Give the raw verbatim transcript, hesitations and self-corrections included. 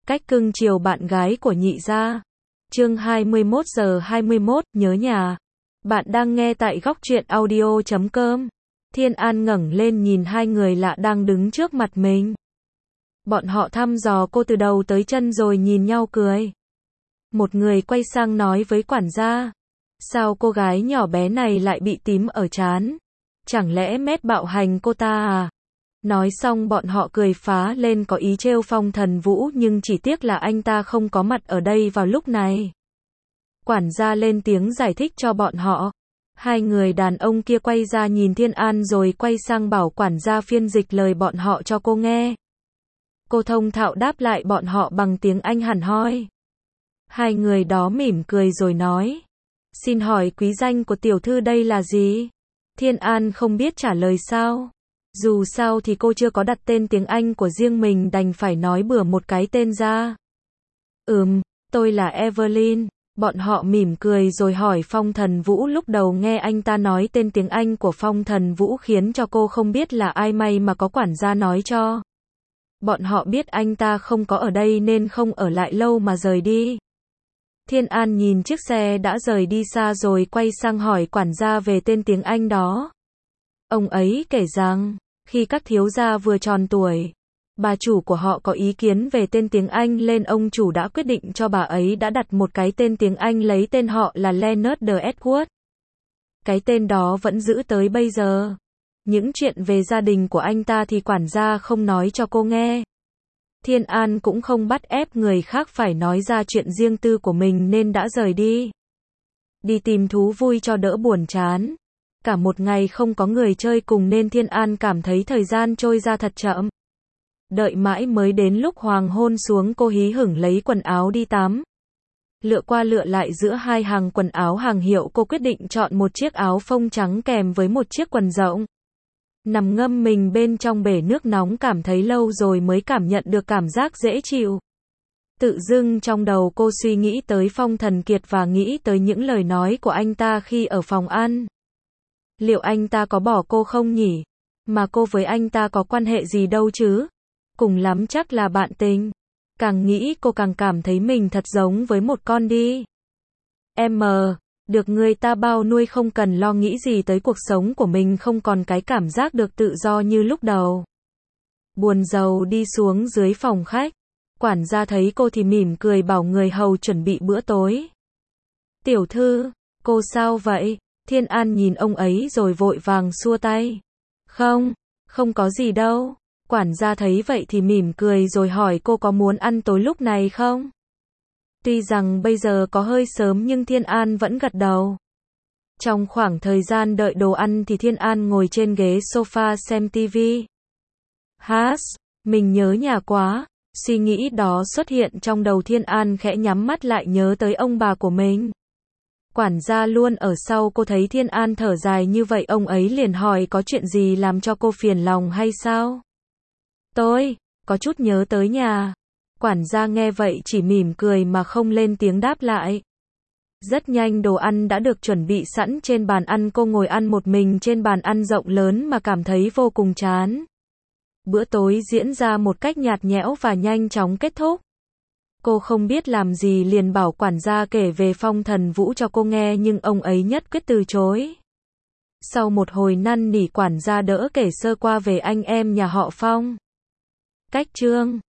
Cách cưng chiều bạn gái của nhị gia. Chương hai mươi mốt giờ hai mươi mốt, nhớ nhà. Bạn đang nghe tại góc truyện audio chấm com. Thiên An ngẩng lên nhìn hai người lạ đang đứng trước mặt mình. Bọn họ thăm dò cô từ đầu tới chân rồi nhìn nhau cười. Một người quay sang nói với quản gia. Sao cô gái nhỏ bé này lại bị tím ở trán? Chẳng lẽ Mét bạo hành cô ta à? Nói xong bọn họ cười phá lên có ý trêu Phong Thần Vũ, nhưng chỉ tiếc là anh ta không có mặt ở đây vào lúc này. Quản gia lên tiếng giải thích cho bọn họ. Hai người đàn ông kia quay ra nhìn Thiên An rồi quay sang bảo quản gia phiên dịch lời bọn họ cho cô nghe. Cô thông thạo đáp lại bọn họ bằng tiếng Anh hẳn hoi. Hai người đó mỉm cười rồi nói. Xin hỏi quý danh của tiểu thư đây là gì? Thiên An không biết trả lời sao. Dù sao thì cô chưa có đặt tên tiếng Anh của riêng mình, đành phải nói bừa một cái tên ra. Ừm, tôi là Evelyn. Bọn họ mỉm cười rồi hỏi Phong Thần Vũ. Lúc đầu nghe anh ta nói tên tiếng Anh của Phong Thần Vũ khiến cho cô không biết là ai, may mà có quản gia nói cho. Bọn họ biết anh ta không có ở đây nên không ở lại lâu mà rời đi. Thiên An nhìn chiếc xe đã rời đi xa rồi quay sang hỏi quản gia về tên tiếng Anh đó. Ông ấy kể rằng, khi các thiếu gia vừa tròn tuổi, bà chủ của họ có ý kiến về tên tiếng Anh nên ông chủ đã quyết định cho bà ấy đã đặt một cái tên tiếng Anh, lấy tên họ là Leonard de Edward. Cái tên đó vẫn giữ tới bây giờ. Những chuyện về gia đình của anh ta thì quản gia không nói cho cô nghe. Thiên An cũng không bắt ép người khác phải nói ra chuyện riêng tư của mình nên đã rời đi. Đi tìm thú vui cho đỡ buồn chán. Cả một ngày không có người chơi cùng nên Thiên An cảm thấy thời gian trôi ra thật chậm. Đợi mãi mới đến lúc hoàng hôn xuống, cô hí hửng lấy quần áo đi tắm. Lựa qua lựa lại giữa hai hàng quần áo hàng hiệu, cô quyết định chọn một chiếc áo phông trắng kèm với một chiếc quần rộng. Nằm ngâm mình bên trong bể nước nóng, cảm thấy lâu rồi mới cảm nhận được cảm giác dễ chịu. Tự dưng trong đầu cô suy nghĩ tới Phong Thần Kiệt và nghĩ tới những lời nói của anh ta khi ở phòng ăn. Liệu anh ta có bỏ cô không nhỉ? Mà cô với anh ta có quan hệ gì đâu chứ? Cùng lắm chắc là bạn tình. Càng nghĩ cô càng cảm thấy mình thật giống với một con đi. Em mờ, được người ta bao nuôi, không cần lo nghĩ gì tới cuộc sống của mình, không còn cái cảm giác được tự do như lúc đầu. Buồn rầu đi xuống dưới phòng khách. Quản gia thấy cô thì mỉm cười bảo người hầu chuẩn bị bữa tối. Tiểu thư, cô sao vậy? Thiên An nhìn ông ấy rồi vội vàng xua tay. Không, không có gì đâu. Quản gia thấy vậy thì mỉm cười rồi hỏi cô có muốn ăn tối lúc này không? Tuy rằng bây giờ có hơi sớm nhưng Thiên An vẫn gật đầu. Trong khoảng thời gian đợi đồ ăn thì Thiên An ngồi trên ghế sofa xem tivi. Hás, mình nhớ nhà quá. Suy nghĩ đó xuất hiện trong đầu Thiên An, khẽ nhắm mắt lại nhớ tới ông bà của mình. Quản gia luôn ở sau, cô thấy Thiên An thở dài như vậy, ông ấy liền hỏi có chuyện gì làm cho cô phiền lòng hay sao? Tôi, có chút nhớ tới nhà. Quản gia nghe vậy chỉ mỉm cười mà không lên tiếng đáp lại. Rất nhanh đồ ăn đã được chuẩn bị sẵn trên bàn ăn, cô ngồi ăn một mình trên bàn ăn rộng lớn mà cảm thấy vô cùng chán. Bữa tối diễn ra một cách nhạt nhẽo và nhanh chóng kết thúc. Cô không biết làm gì liền bảo quản gia kể về Phong Thần Vũ cho cô nghe, nhưng ông ấy nhất quyết từ chối. Sau một hồi năn nỉ, quản gia đỡ kể sơ qua về anh em nhà họ Phong. Cách chương